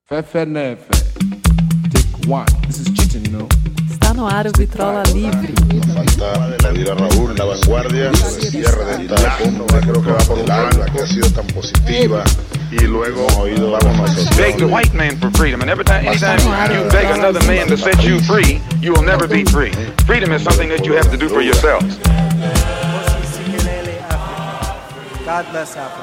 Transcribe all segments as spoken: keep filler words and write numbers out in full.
Fé, fé, né, fé. Take one. This is cheating, you know. Está no ar o Vitrola Livre. Falta pedir a Raúl la vanguardia, el cierre de esta cumbre, creo que va por un año, que ha sido tan positiva. Y luego vamos nosotros. Beg the white man for freedom, and every time, anytime you beg another man to set you free, you will never be free. Freedom is something that you have to do for yourselves. God bless Africa.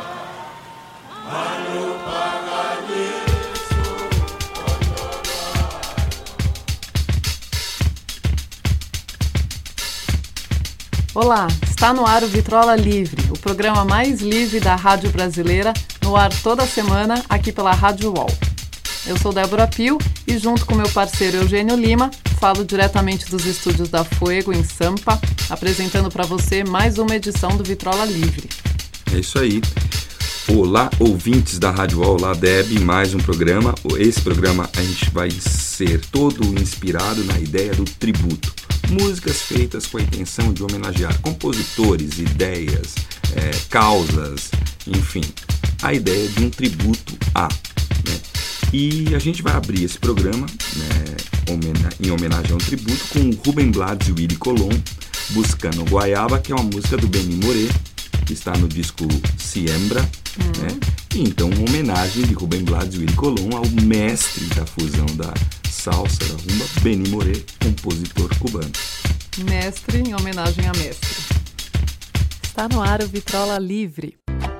Olá, está no ar o Vitrola Livre, o programa mais livre da rádio brasileira, no ar toda semana aqui pela Rádio U O L. Eu sou Débora Pio e junto com meu parceiro Eugênio Lima, falo diretamente dos estúdios da Fuego em Sampa, apresentando para você mais uma edição do Vitrola Livre. É isso aí. Olá, ouvintes da Rádio U O L, olá Deb, mais um programa. Esse programa a gente vai ser todo inspirado na ideia do tributo. Músicas feitas com a intenção de homenagear compositores, ideias, é, causas, enfim, a ideia de um tributo a. Né? E a gente vai abrir esse programa, né, em homenagem a um tributo com o Rubem Blades e o Willy Colón, Buscando Guayaba, que é uma música do Benny Moré, que está no disco Siembra, uhum. né? E então uma homenagem de Rubem Blades e Willy Colón ao mestre da fusão da salsa, da rumba, Benny Moré, compositor cubano. Mestre em homenagem a mestre. Está no ar o Vitrola Livre.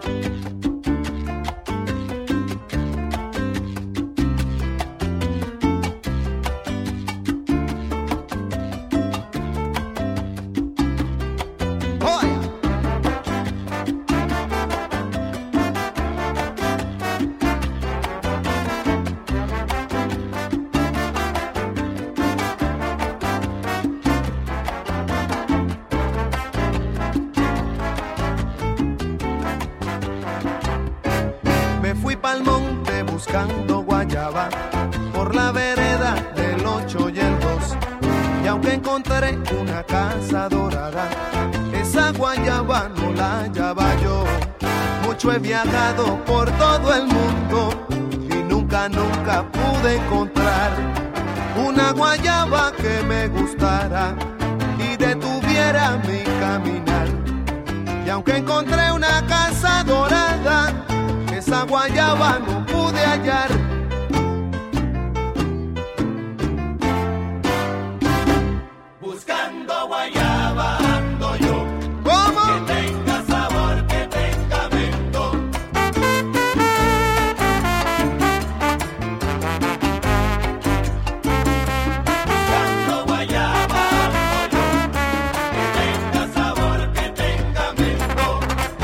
Buscando guayaba por la vereda del ocho y el dos, y aunque encontré una casa dorada, esa guayaba no la hallaba yo. Mucho he viajado por todo el mundo y nunca, nunca pude encontrar una guayaba que me gustara y detuviera mi caminar. Y aunque encontré una casa dorada, esa guayaba no pude hallar. Buscando guayaba ando yo. ¿Cómo? Que tenga sabor, que tenga mento. Buscando guayaba ando yo. Que tenga sabor, que tenga mento.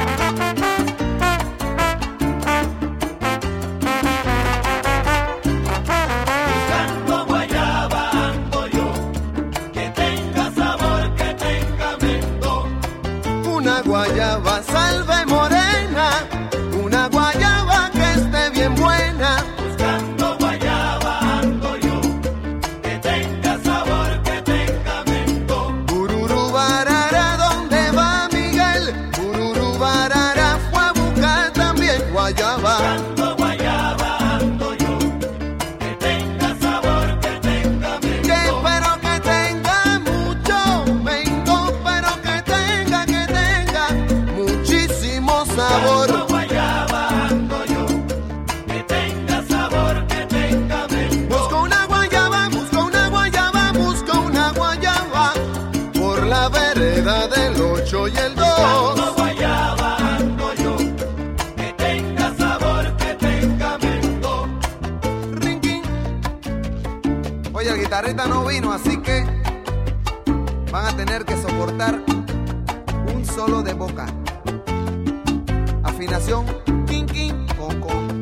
Guayaba salve morena, una guayaba que esté bien buena. Buscando guayaba ando yo, que tenga sabor, que tenga mento. Bururu barara, ¿dónde va Miguel? Bururu barara fue a buscar también guayaba. Buscando guayaba ando yo, que tenga sabor, que tenga mento. Que espero que tenga mucho mento, pero que tenga, que tenga muchísimo sabor. Guayaba ando yo, que tenga sabor, que tenga mento. Busco una guayaba, busco una guayaba, busco una guayaba por la vereda del ocho y el dos. Guayaba ando yo, que tenga sabor, que tenga mento. Rinquín. Oye, el guitarrista no vino, así que van a tener que soportar un solo de boca. Afinación, king, king, con, con.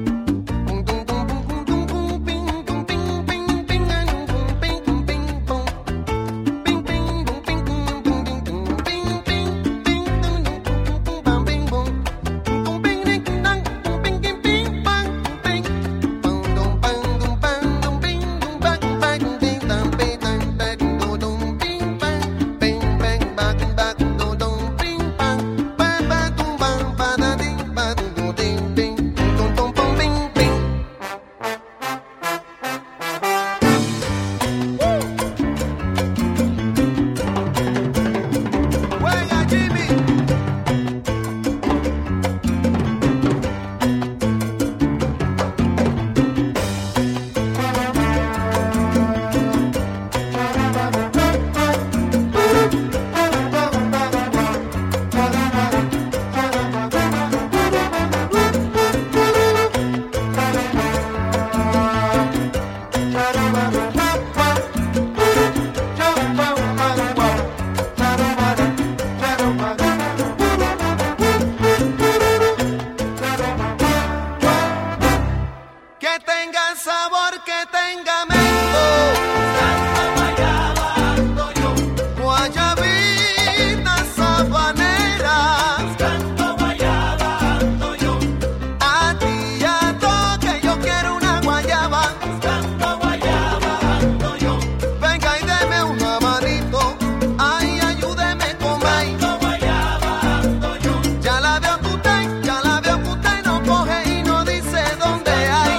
que tenga sabor, que tenga mento. Buscando guayaba ando yo, guayabitas sabaneras. Buscando guayaba ando yo, a ti y a todo que yo quiero una guayaba. Buscando guayaba ando yo, venga y deme una manito, ay, ayúdeme con maíz. Buscando guayaba ando yo, ya la veo que usted, ya la veo que usted no coge y no dice dónde hay.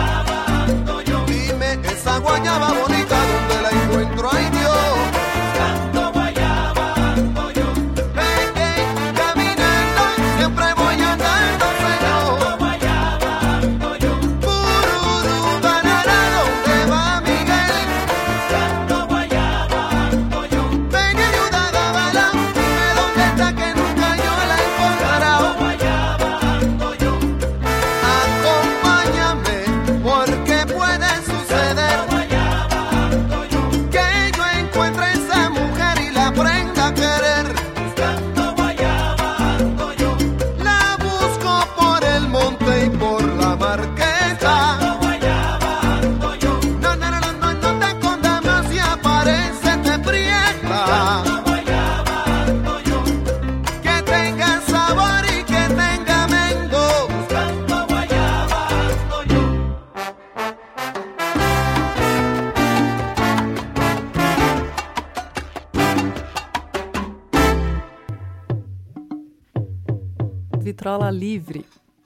Esa guayaba bonita, donde la encuentro, ay Dios. Buscando guayaba ando yo, peque, caminando, siempre voy andando, Señor. Buscando guayaba ando yo, pururú, banana, ¿dónde va Miguel? Buscando guayaba ando yo, ven y ayuda, dábala, dime dónde está que nunca yo la he encontrado. Buscando guayaba ando yo, acompáñame, porque puede suceder que yo encuentre esa mujer y la aprenda a querer. Buscando guayaba ando yo, la busco por el monte y por la marqueta. Buscando guayaba ando yo, no, no, no, no, no, no te escondas más si aparece te prieta. Buscando guayaba ando yo, que tenga sabor y que tenga mendo. Buscando guayaba ando yo. Vitrola Livre.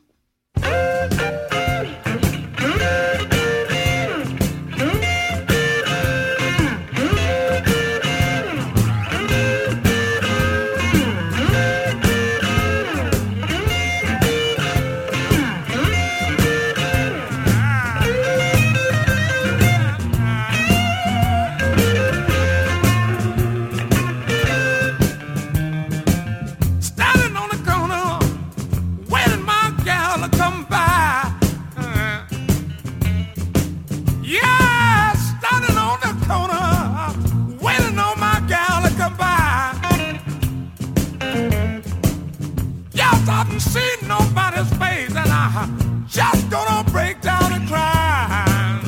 Standing on the corner, waiting my gal to come by. Uh, yeah, standing on the corner, waiting on my gal to come by. Yes, I didn't see nobody's face, and I just gonna break down and cry.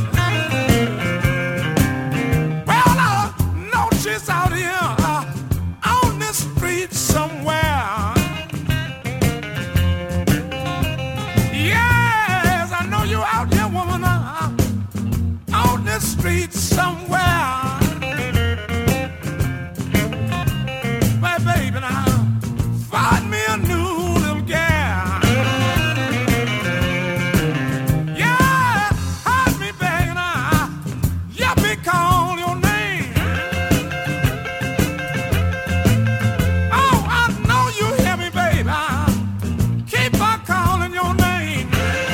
Well, I know she's out here uh, on the street somewhere. Yes, I know you out here, woman, uh, on the street somewhere. But baby, now find me a new little gal. Yeah, hide me begging, uh, yeah, be call your name. Oh, I know you hear me, baby. uh, Keep on calling your name.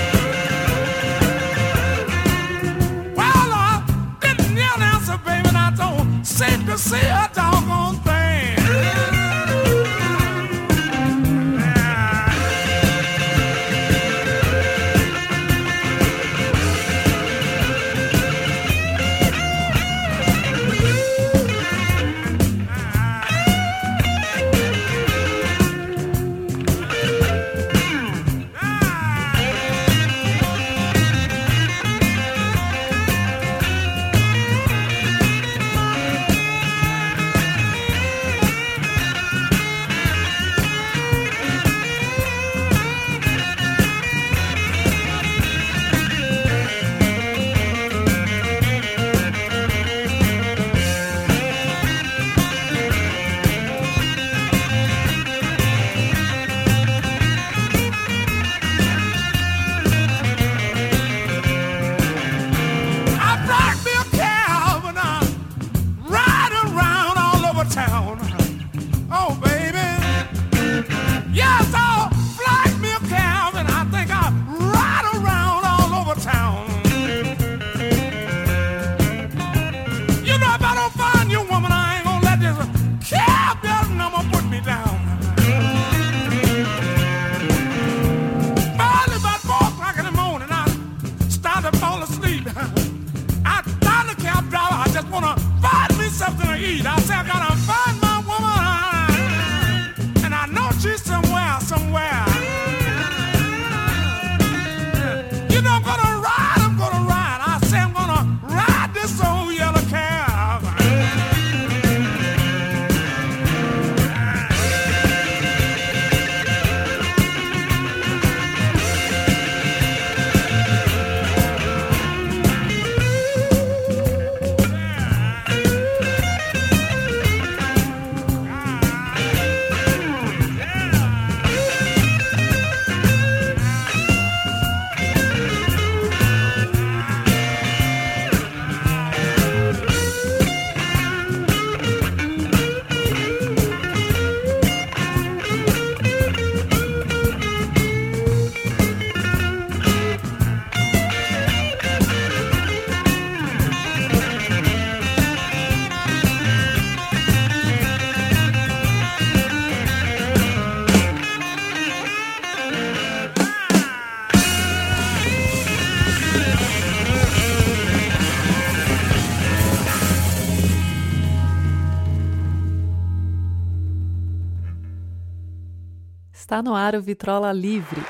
Well, I didn't yell answer, baby, and I don't seem to see a doggone thing. I brought me a cab and I ride around all over town. Oh, baby. Yes, I'll flag me a cab and I think I'll ride around all over town. You know, if I don't find you, woman, I ain't gonna let this cab that number put me down. Finally, about four o'clock in the morning, I started to fall asleep. I found the cab driver, I just wanna find me something to eat. I said, I gotta find my woman, and I know she's somewhere, somewhere. You know, I'm gonna ride Está no ar o Vitrola Livre.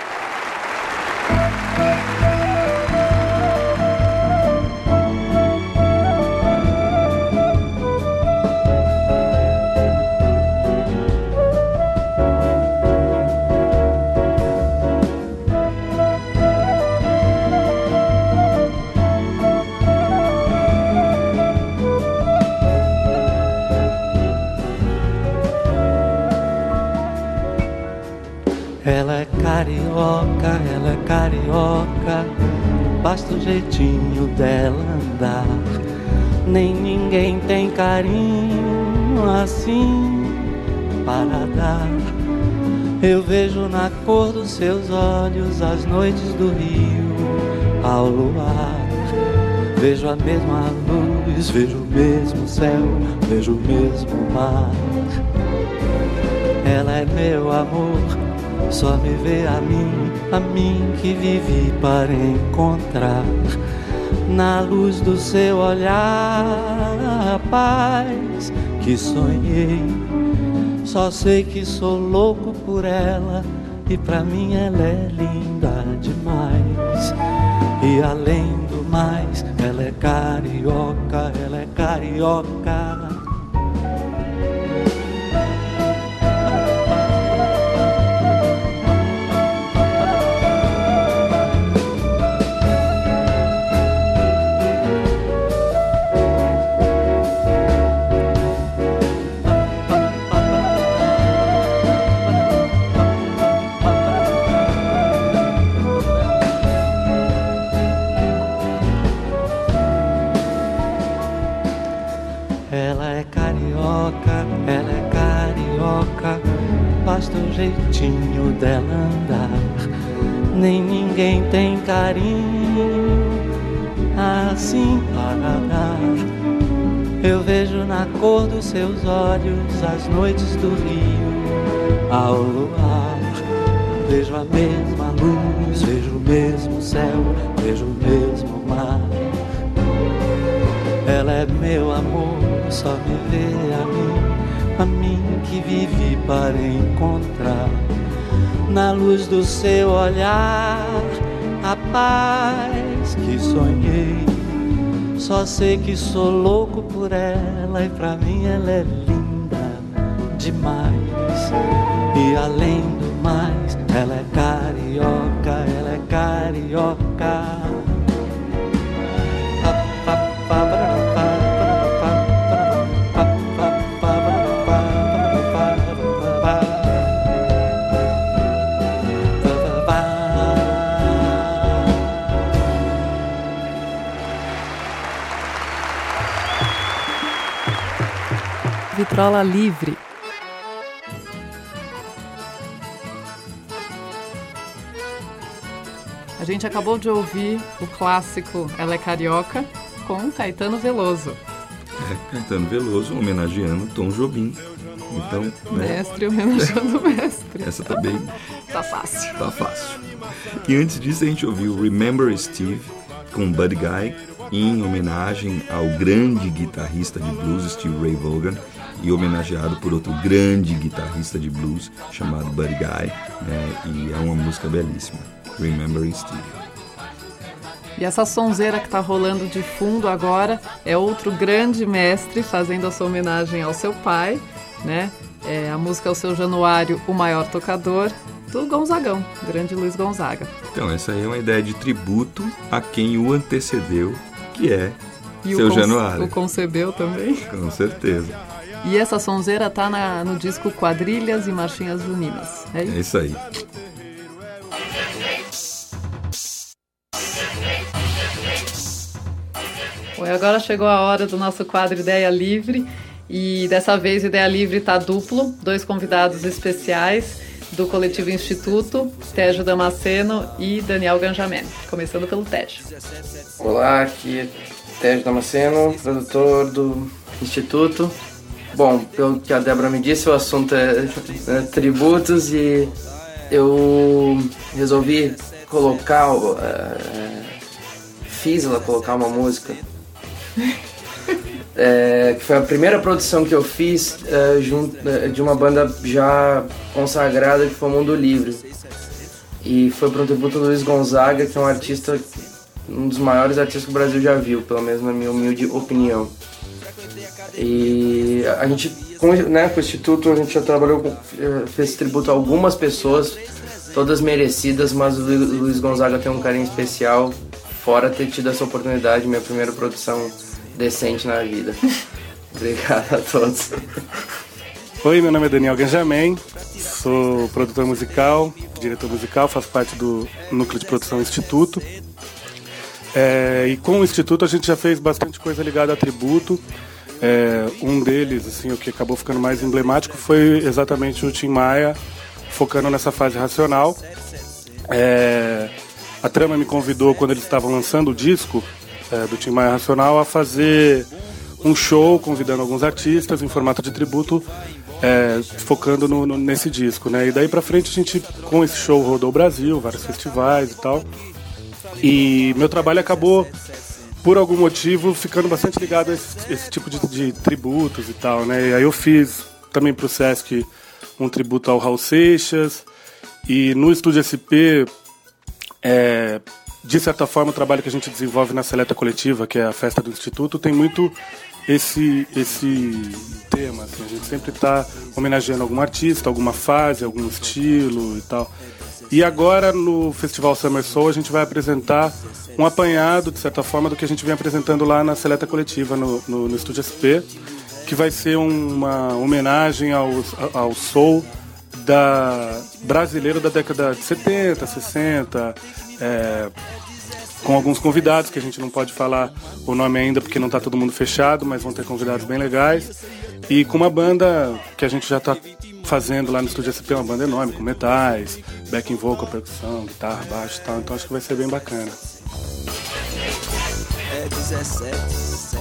Ela é carioca, ela é carioca, basta o jeitinho dela andar. Nem ninguém tem carinho assim para dar. Eu vejo na cor dos seus olhos as noites do rio ao luar. Vejo a mesma luz, vejo o mesmo céu, vejo o mesmo mar. Ela é meu amor, só me vê a mim, a mim que vivi para encontrar na luz do seu olhar a paz que sonhei. Só sei que sou louco por ela e pra mim ela é linda demais. E além do mais, ela é carioca, ela é carioca. Ela é carioca, basta o jeitinho dela andar. Nem ninguém tem carinho assim para dar. Eu vejo na cor dos seus olhos as noites do rio ao luar. Vejo a mesma luz, vejo o mesmo céu, vejo o mesmo mar. Ela é meu amor, só me vê a mim, a mim que vivi para encontrar na luz do seu olhar a paz que sonhei. Só sei que sou louco por ela e pra mim ela é linda demais. E além do mais, ela é carioca, ela é carioca. Vitrola Livre. A gente acabou de ouvir o clássico Ela é Carioca com Caetano Veloso. É, Caetano Veloso homenageando Tom Jobim. Então, né? Mestre homenageando o mestre. Essa tá bem... Tá fácil. Tá fácil. E antes disso a gente ouviu Remember Steve com Buddy Guy, em homenagem ao grande guitarrista de blues Steve Ray Vaughan, e homenageado por outro grande guitarrista de blues chamado Buddy Guy, né? E é uma música belíssima, Remember Steve. E essa sonzeira que tá rolando de fundo agora é outro grande mestre fazendo a sua homenagem ao seu pai, né? É, a música é o Seu Januário, o Maior Tocador, do Gonzagão, grande Luiz Gonzaga. Então essa aí é uma ideia de tributo a quem o antecedeu, que é e Seu o Januário. O concebeu também. Com certeza. E essa sonzeira tá na, no disco Quadrilhas e Marchinhas Juninas. É isso? É isso aí. Bom, e agora chegou a hora do nosso quadro Ideia Livre. E dessa vez o Ideia Livre tá duplo. Dois convidados especiais do Coletivo Instituto, Tejo Damasceno e Daniel Ganjamin. Começando pelo Tejo. Olá, aqui é Tejo Damasceno, produtor do Instituto. Bom, pelo que a Débora me disse, o assunto é, é tributos e eu resolvi colocar, uh, fiz ela colocar uma música é, que foi a primeira produção que eu fiz é, junto, é, de uma banda já consagrada que foi o Mundo Livre. E foi para um tributo do Luiz Gonzaga, que é um artista, um dos maiores artistas que o Brasil já viu, pelo menos na minha humilde opinião. E a gente, com, né, com o Instituto, a gente já trabalhou, com, fez tributo a algumas pessoas, todas merecidas, mas o Luiz Gonzaga tem um carinho especial, fora ter tido essa oportunidade, minha primeira produção decente na vida. Obrigado a todos. Oi, meu nome é Daniel Ganjamin, sou produtor musical, diretor musical, faço parte do núcleo de produção Instituto. É, e com o Instituto a gente já fez bastante coisa ligada a tributo. É, um deles, assim, o que acabou ficando mais emblemático foi exatamente o Tim Maia, focando nessa fase racional. É, a Trama me convidou, quando eles estavam lançando o disco é, do Tim Maia Racional, a fazer um show, convidando alguns artistas em formato de tributo, é, focando no, no, nesse disco, né? E daí pra frente a gente, com esse show, rodou o Brasil, vários festivais e tal. E meu trabalho acabou, por algum motivo, ficando bastante ligado a esse, esse tipo de, de tributos e tal, né? E aí eu fiz também pro Sesc um tributo ao Raul Seixas, e no Estúdio S P, é, de certa forma, o trabalho que a gente desenvolve na Seleta Coletiva, que é a festa do Instituto, tem muito esse, esse tema, assim, a gente sempre está homenageando algum artista, alguma fase, algum estilo e tal. E agora, no Festival Summer Soul, a gente vai apresentar um apanhado, de certa forma, do que a gente vem apresentando lá na Seleta Coletiva, no, no, no Estúdio S P, que vai ser uma homenagem ao, ao soul da, brasileiro da década de setenta, sessenta, é, com alguns convidados, que a gente não pode falar o nome ainda porque não está todo mundo fechado, mas vão ter convidados bem legais, e com uma banda que a gente já está fazendo lá no Estúdio S P, uma banda enorme, com metais, backing vocal, percussão, guitarra, baixo e tal, então acho que vai ser bem bacana. É dezessete.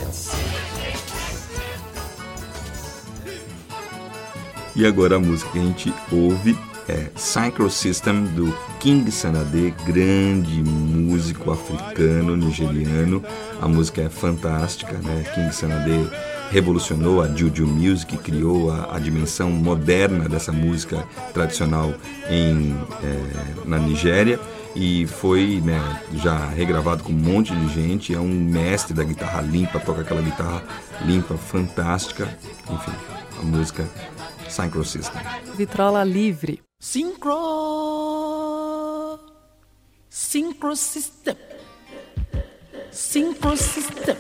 E agora a música que a gente ouve é Synchro System, do King Sanade, grande músico africano, nigeriano. A música é fantástica, né? King Sanade revolucionou a Juju Music, criou a, a dimensão moderna dessa música tradicional em, é, na Nigéria, e foi, né, já regravado com um monte de gente. É um mestre da guitarra limpa, toca aquela guitarra limpa, fantástica. Enfim, a música Synchro System. Vitrola livre. Synchro Synchro System Synchro System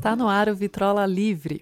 Está no ar o Vitrola Livre.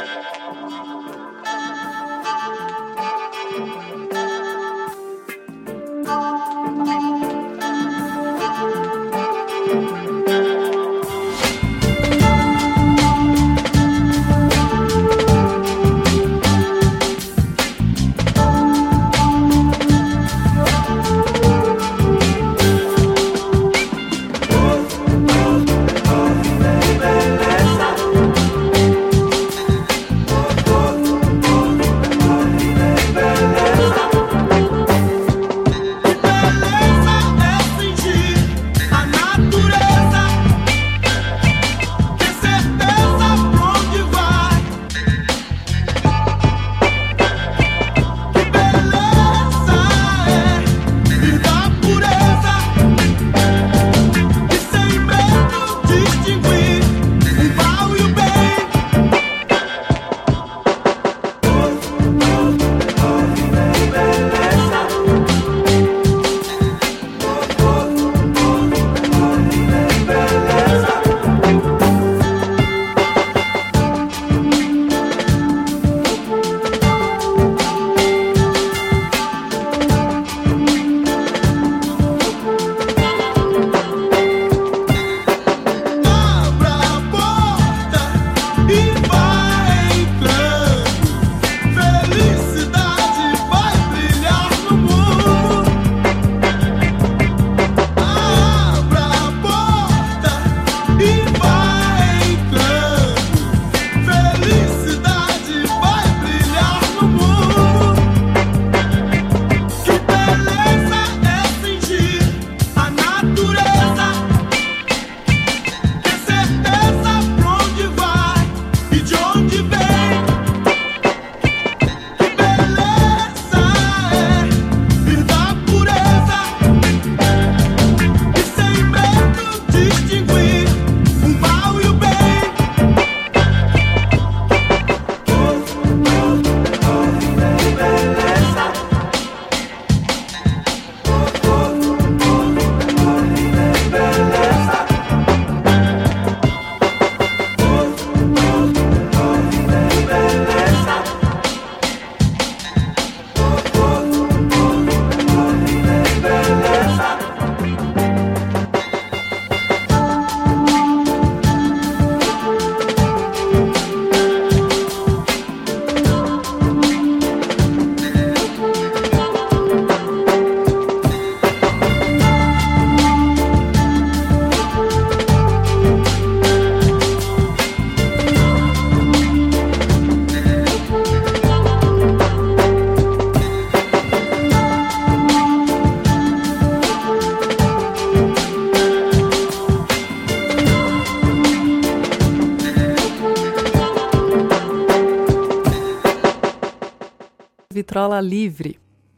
Vitrola Livre.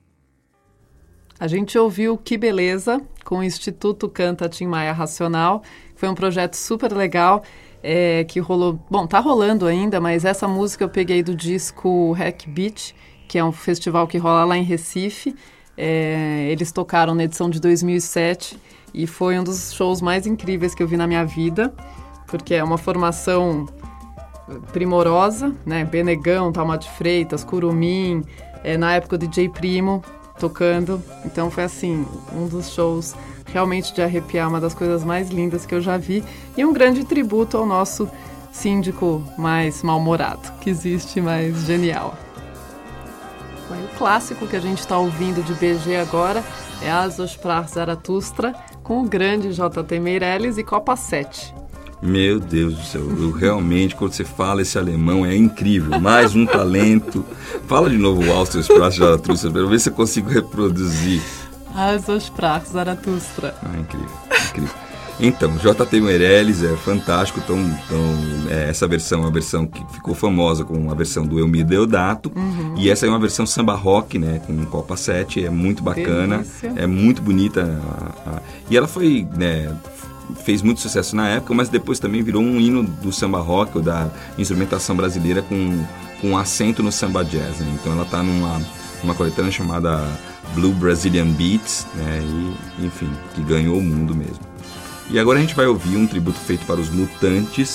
A gente ouviu Que Beleza, com o Instituto Canta Tim Maia Racional. Foi um projeto super legal, é, que rolou... Bom, tá rolando ainda, mas essa música eu peguei do disco Hack Beat, que é um festival que rola lá em Recife. É, eles tocaram na edição de dois mil e sete e foi um dos shows mais incríveis que eu vi na minha vida, porque é uma formação primorosa, né? Benegão, Thalma de Freitas, Curumim, é, na época o D J Primo tocando. Então foi assim, um dos shows realmente de arrepiar, uma das coisas mais lindas que eu já vi, e um grande tributo ao nosso síndico mais mal-humorado que existe, mais genial. Bom, o clássico que a gente está ouvindo de B G agora é As Osprach Zarathustra, com o grande J T Meirelles e Copa sete. Meu Deus do céu, eu realmente, quando você fala esse alemão, é incrível. Mais um talento. Fala de novo o As Osprach Zarathustra, para ver se eu consigo reproduzir. As Osprach Zarathustra. Ah, incrível, incrível. Então, J T Meirelles é fantástico. Então, então é, essa versão é uma versão que ficou famosa com a versão do Elmir Deodato. Uhum. E essa é uma versão samba rock, né, com Copa sete. É muito bacana, delícia. É muito bonita. A, a, e ela foi, né, fez muito sucesso na época, mas depois também virou um hino do samba rock, ou da instrumentação brasileira, com, com acento no samba jazz, né? Então ela está numa uma coletânea chamada Blue Brazilian Beats, né? E, enfim, que ganhou o mundo mesmo. E agora a gente vai ouvir um tributo feito para os Mutantes,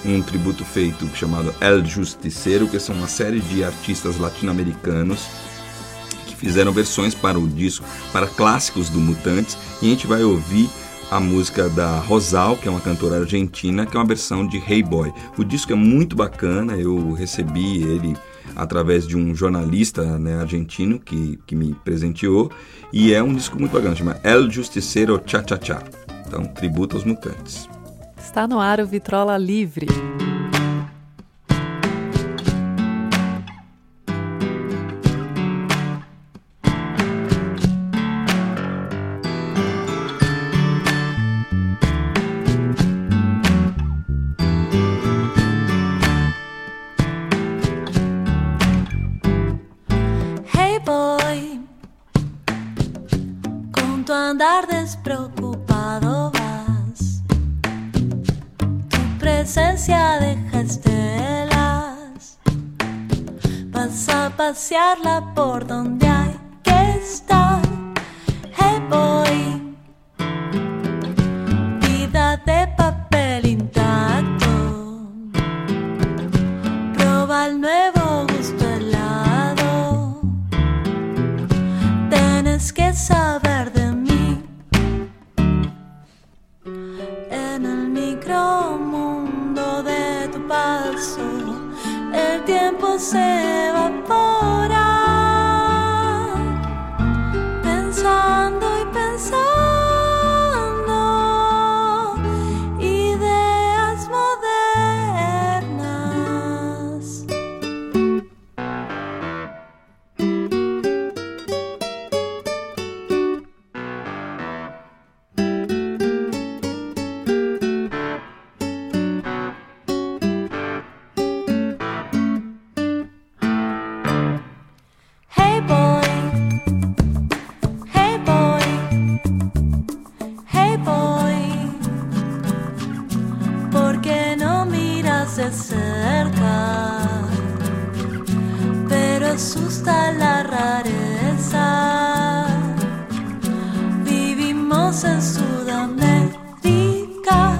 um tributo feito chamado El Justiceiro, que são uma série de artistas latino-americanos que fizeram versões para o disco, para clássicos do Mutantes, e a gente vai ouvir a música da Rosal, que é uma cantora argentina, que é uma versão de Hey Boy. O disco é muito bacana, eu recebi ele através de um jornalista, né, argentino que, que me presenteou, e é um disco muito bacana, chama El Justiceiro Cha Cha Cha. Então, tributo aos Mutantes. Está no ar o Vitrola Livre. Andar despreocupado vas, tu presencia deja estelas, vas a pasearla por donde hay que estar. Hey boy, vida de papel intacto, proba el nuevo gusto helado, tienes que saber de mundo de tu paso, el tiempo se evapora, pensando y pensando ideas modernas. De cerca, pero asusta la rareza. Vivimos en Sudamérica,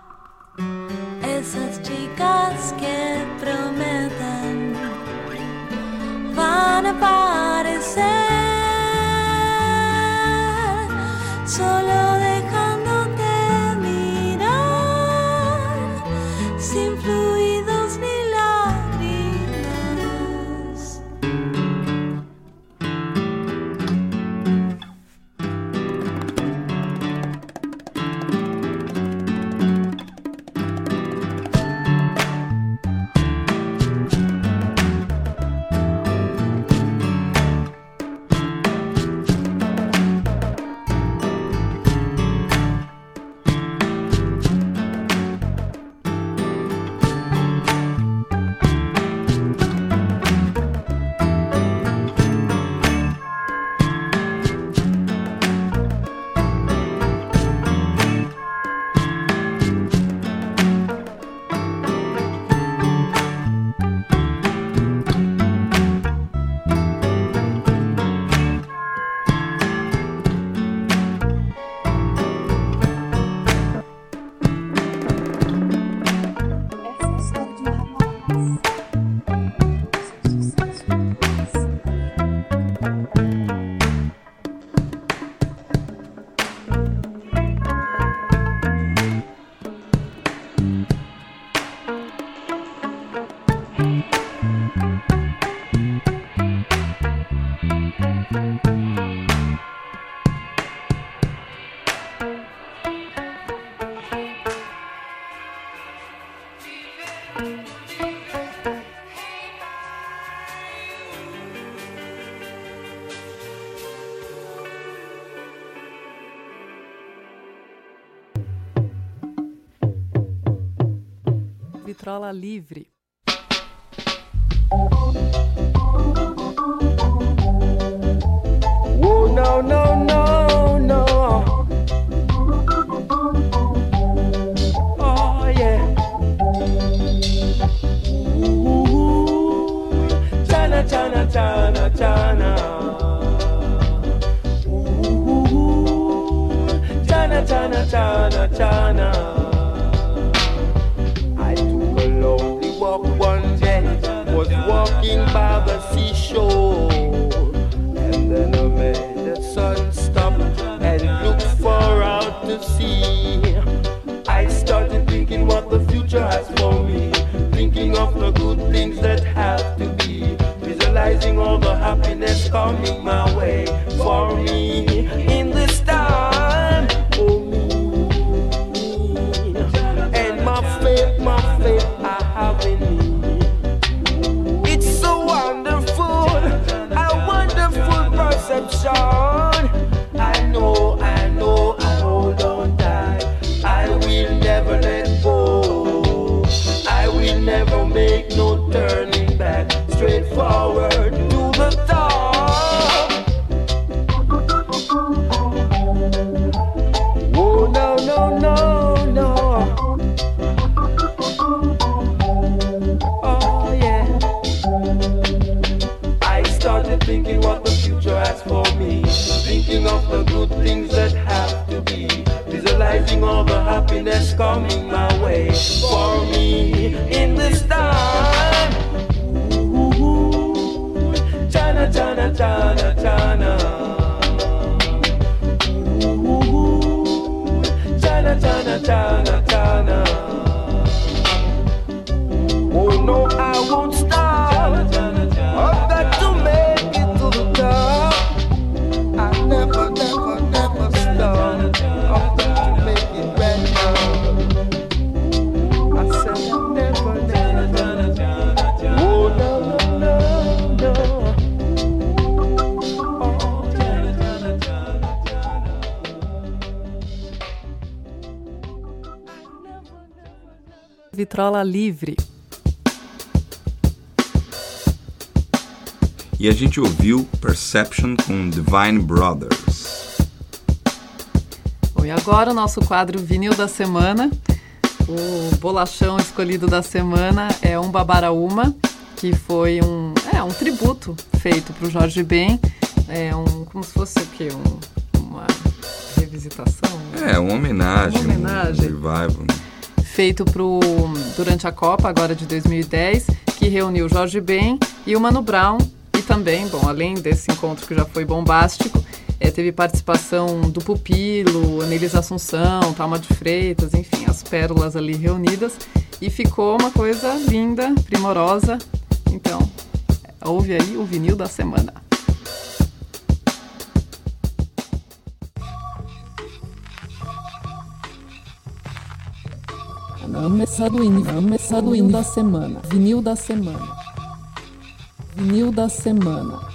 esas chicas que prometen van a aparecer, solo dejándote mirar, sin fluidos ni lágrimas. Vitrola Livre. Oh, no, no, no, no. Oh, yeah. Ooh, Chana, Chana, Chana, Chana. Ooh, Chana, Chana, Chana, Chana. I do walking by the seashore. And then I made the sun stop and looked far out to sea. I started thinking what the future has for me, thinking of the good things that have to be, visualizing all the happiness coming my way for me in this time. Oh me, and my faith, my faith I have in me. It's so wonderful, a wonderful perception. I know, I know, I hold on tight. I will never let go. I will never make no turning back. Straight forward to the top. Oh no, no, no, no. Oh yeah. I started thinking what the future has for me, thinking of the good things that have to be, visualizing all the happiness coming my way for me in this time. Ooh, China, China, China, China. Ooh, China, China, China, China. Oh no, I won't stop. I've got to make it to the top. I never, never, never stop. I've got to make it right now. I said I'll never, never. Oh no, no, no, no. Vitrola Livre. E a gente ouviu Perception com Divine Brothers. Bom, e agora o nosso quadro Vinil da Semana. O bolachão escolhido da semana é um Babaraúma, que foi um, é, um tributo feito para o Jorge Ben. É um, como se fosse o quê? Um, uma revisitação? É, uma homenagem, uma homenagem. Um revival. Feito pro, durante a Copa, agora de dois mil e dez, que reuniu Jorge Ben e o Mano Brown. E também, bom, além desse encontro que já foi bombástico, é, teve participação do Pupilo, Anelis Assunção, Thalma de Freitas, enfim, as pérolas ali reunidas. E ficou uma coisa linda, primorosa. Então, ouve aí o vinil da semana. Começar do vinil, começar do vinil da semana. Vinil da semana. Vinil da semana.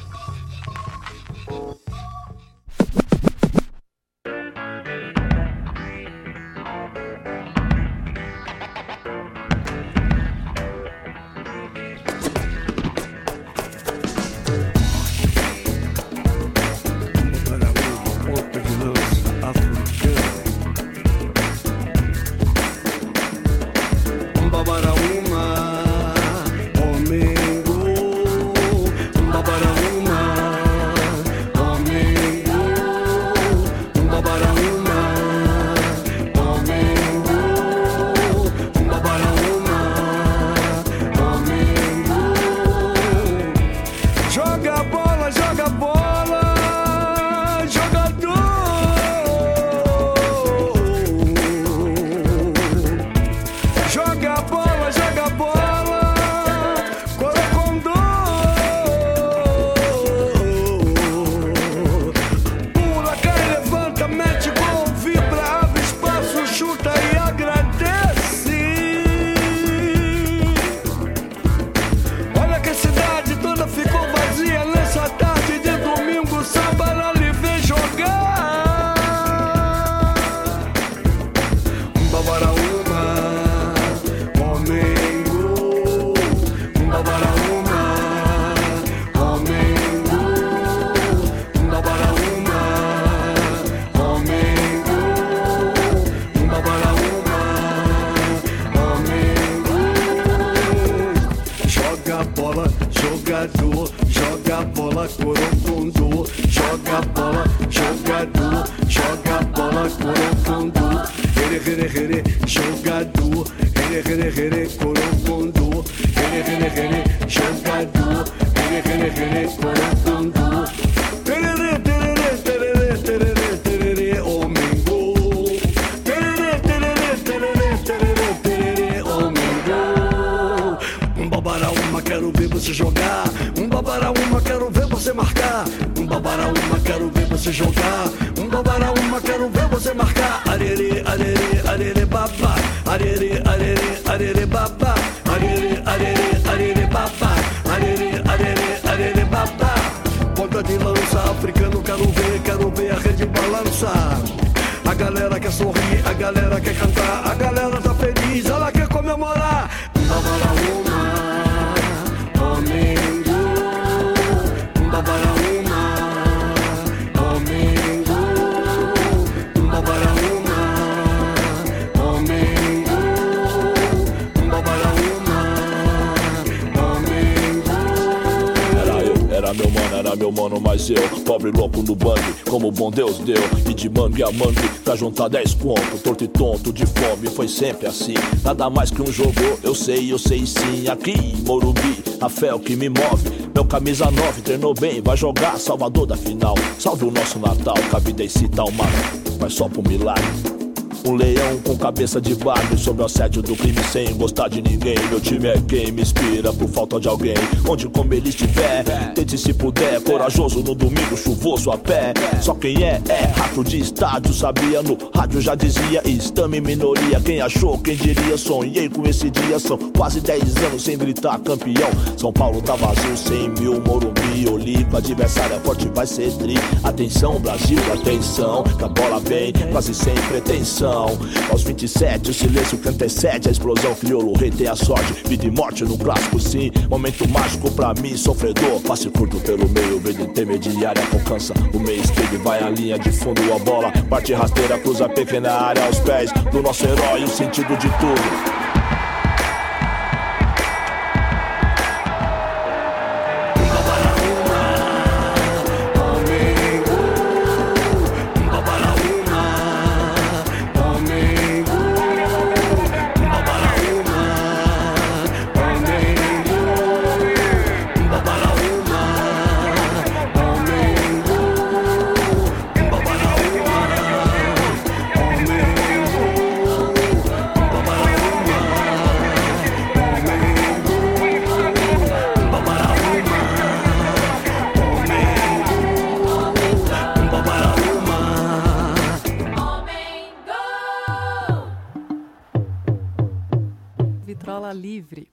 jogador, joga bola, corocondô, joga bola, jogador, joga bola, corocondô, here, here, here, jogador, here, here, here, corocondô, Rere, rere, rere, jogador. Rere, rere, rere, corocondô. Tererê, tererê, tererê, tererê, tererê, Omingo. Tererê, tererê, tererê, tererê, tererê, Omingo. Um babaraúma, quero ver você jogar. Um babaraúma, quero ver você marcar. Um babaraúma, quero ver você jogar. Um babaraúma, quero ver você marcar. Arerê, arerê, arerê, babá. Arerê, arerê, arerê, babá. Arerê, arerê, arerê, babá. Arerê, arerê, arerê, babá. Ponta de lança, africano, quero ver, quero ver a rede balançar. A galera quer sorrir, a galera quer cantar, a galera tá feliz, ela quer comemorar. Babaraúma, Omingo. Babaraúma, Omingo. Babaraúma, Omingo. Babaraúma, Omingo. Era eu, era meu mano, era meu mano, mas eu, pobre louco no bang, como bom Deus deu. E de mangue a mangue, pra juntar dez conto, torto e tonto de fome, foi sempre assim. Nada mais que um jogo, eu sei, eu sei sim. Aqui em Morumbi, a fé é o que me move. Meu camisa nove treinou bem, vai jogar Salvador da final. Salve o nosso Natal, que a vida excita o mar, mas só pro milagre. Um leão com cabeça de bagre, sob o assédio do crime sem gostar de ninguém. Meu time é quem me inspira por falta de alguém. Onde como ele estiver, tente se puder. Corajoso no domingo, chuvoso a pé. Só quem é, é rato de estádio, sabia? No rádio já dizia, estamos em minoria. Quem achou, quem diria, sonhei com esse dia. São quase dez anos sem gritar campeão. São Paulo tá vazio, cem mil, Morumbi, Olímpia. Adversário é forte, vai ser tri. Atenção Brasil, atenção, que a bola vem quase sem pretensão. Aos vinte e sete, o silêncio que antecede a explosão. Crioulo, rei tem a sorte, vida e morte no clássico sim. Momento mágico pra mim, sofredor. Passe curto pelo meio, verde intermediária, alcança o meio esquerdo, vai a linha de fundo. A bola parte rasteira, cruza a pequena área aos pés do nosso herói, o sentido de tudo. Vitrola Livre.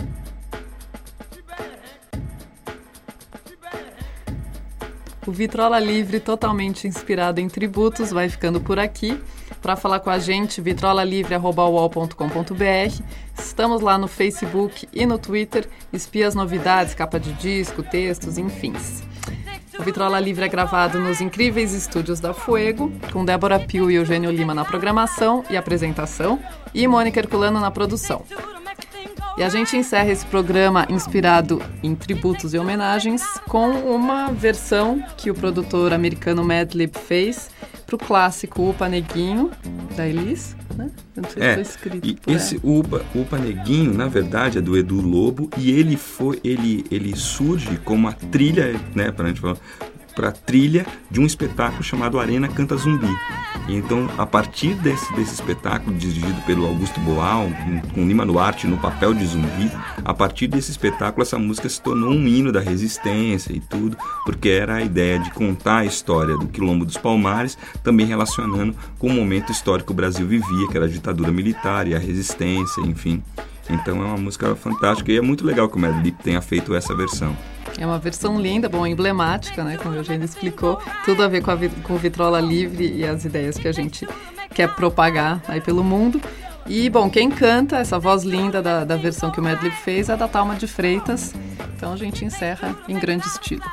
O Vitrola Livre, totalmente inspirado em tributos, vai ficando por aqui. Para falar com a gente, vitrola livre arroba u o l ponto com ponto b r. Estamos lá no Facebook e no Twitter. Espia as novidades, capa de disco, textos, enfim. O Vitrola Livre é gravado nos incríveis estúdios da Fuego, com Débora Pio e Eugênio Lima na programação e apresentação, e Mônica Herculano na produção. E a gente encerra esse programa inspirado em tributos e homenagens com uma versão que o produtor americano Madlib fez para o clássico Upa Neguinho, da Elis, né? Eu não sei é, se foi escrito e por esse Upa, Upa Neguinho, na verdade, é do Edu Lobo, e ele foi, ele, ele surge como a trilha, né, pra gente falar, para a trilha de um espetáculo chamado Arena Canta Zumbi. E então, a partir desse, desse espetáculo, dirigido pelo Augusto Boal, com Lima Duarte no papel de zumbi, a partir desse espetáculo, essa música se tornou um hino da resistência e tudo, porque era a ideia de contar a história do Quilombo dos Palmares, também relacionando com o momento histórico que o Brasil vivia, que era a ditadura militar e a resistência, enfim. Então é uma música fantástica e é muito legal que o Madlib tenha feito essa versão. É uma versão linda, bom, emblemática, né, como a Eugênio explicou, tudo a ver com, a, com o Vitrola Livre e as ideias que a gente quer propagar aí pelo mundo. E, bom, quem canta essa voz linda da, da versão que o Madlib fez é da Thalma de Freitas, então a gente encerra em grande estilo.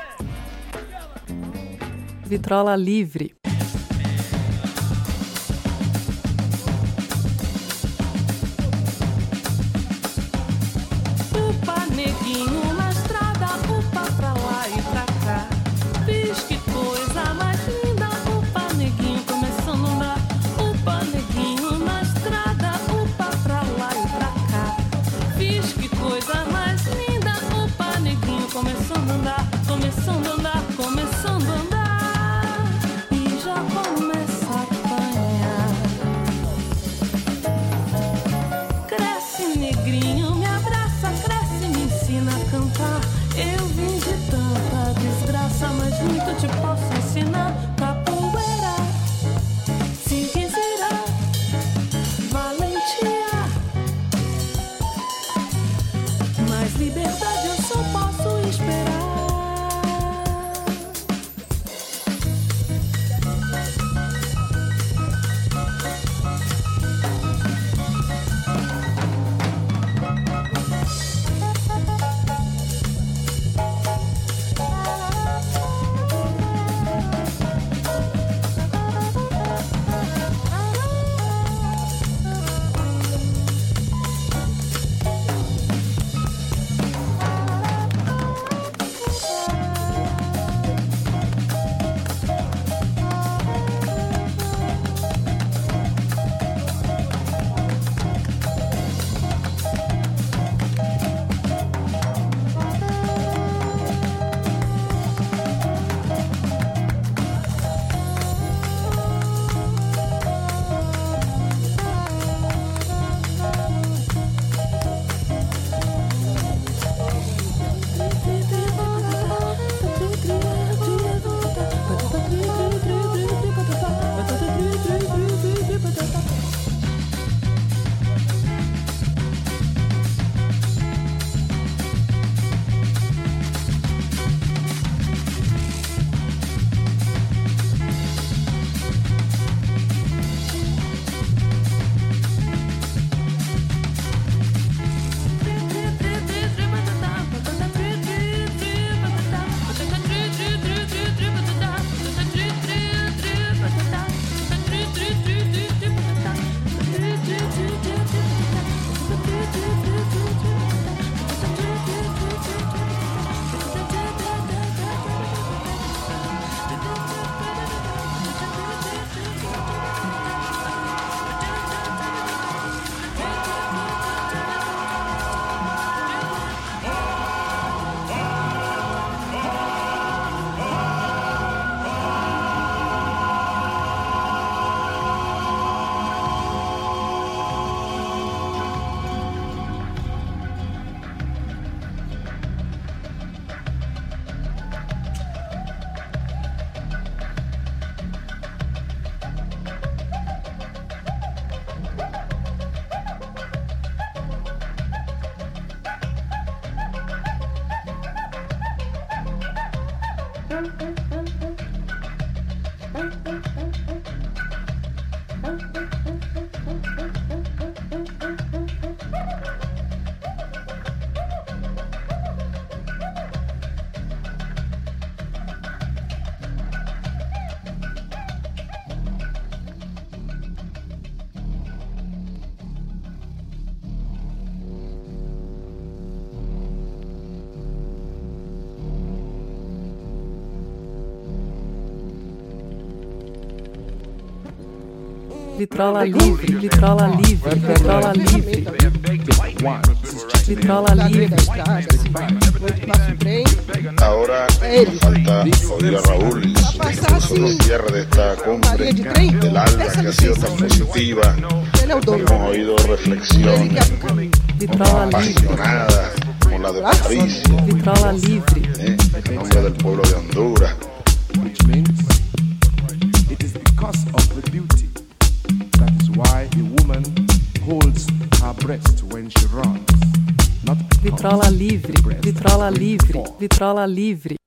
Vitrola Livre. Coisa Vitrola livre, vitrola livre, vitrola livre. Vitrola livre. Ahora nos falta oír a Raúl y su discurso de cierre de esta cumbre del alma que ha sido tan positiva. Hemos oído reflexiones apasionadas como la de Patricia, Vitrola livre. eh, en nombre del pueblo de Honduras. Which means it is because of the beauty. That is why a woman holds her breast when she runs. Not because Vitrola livre, vitrola livre, vitrola livre.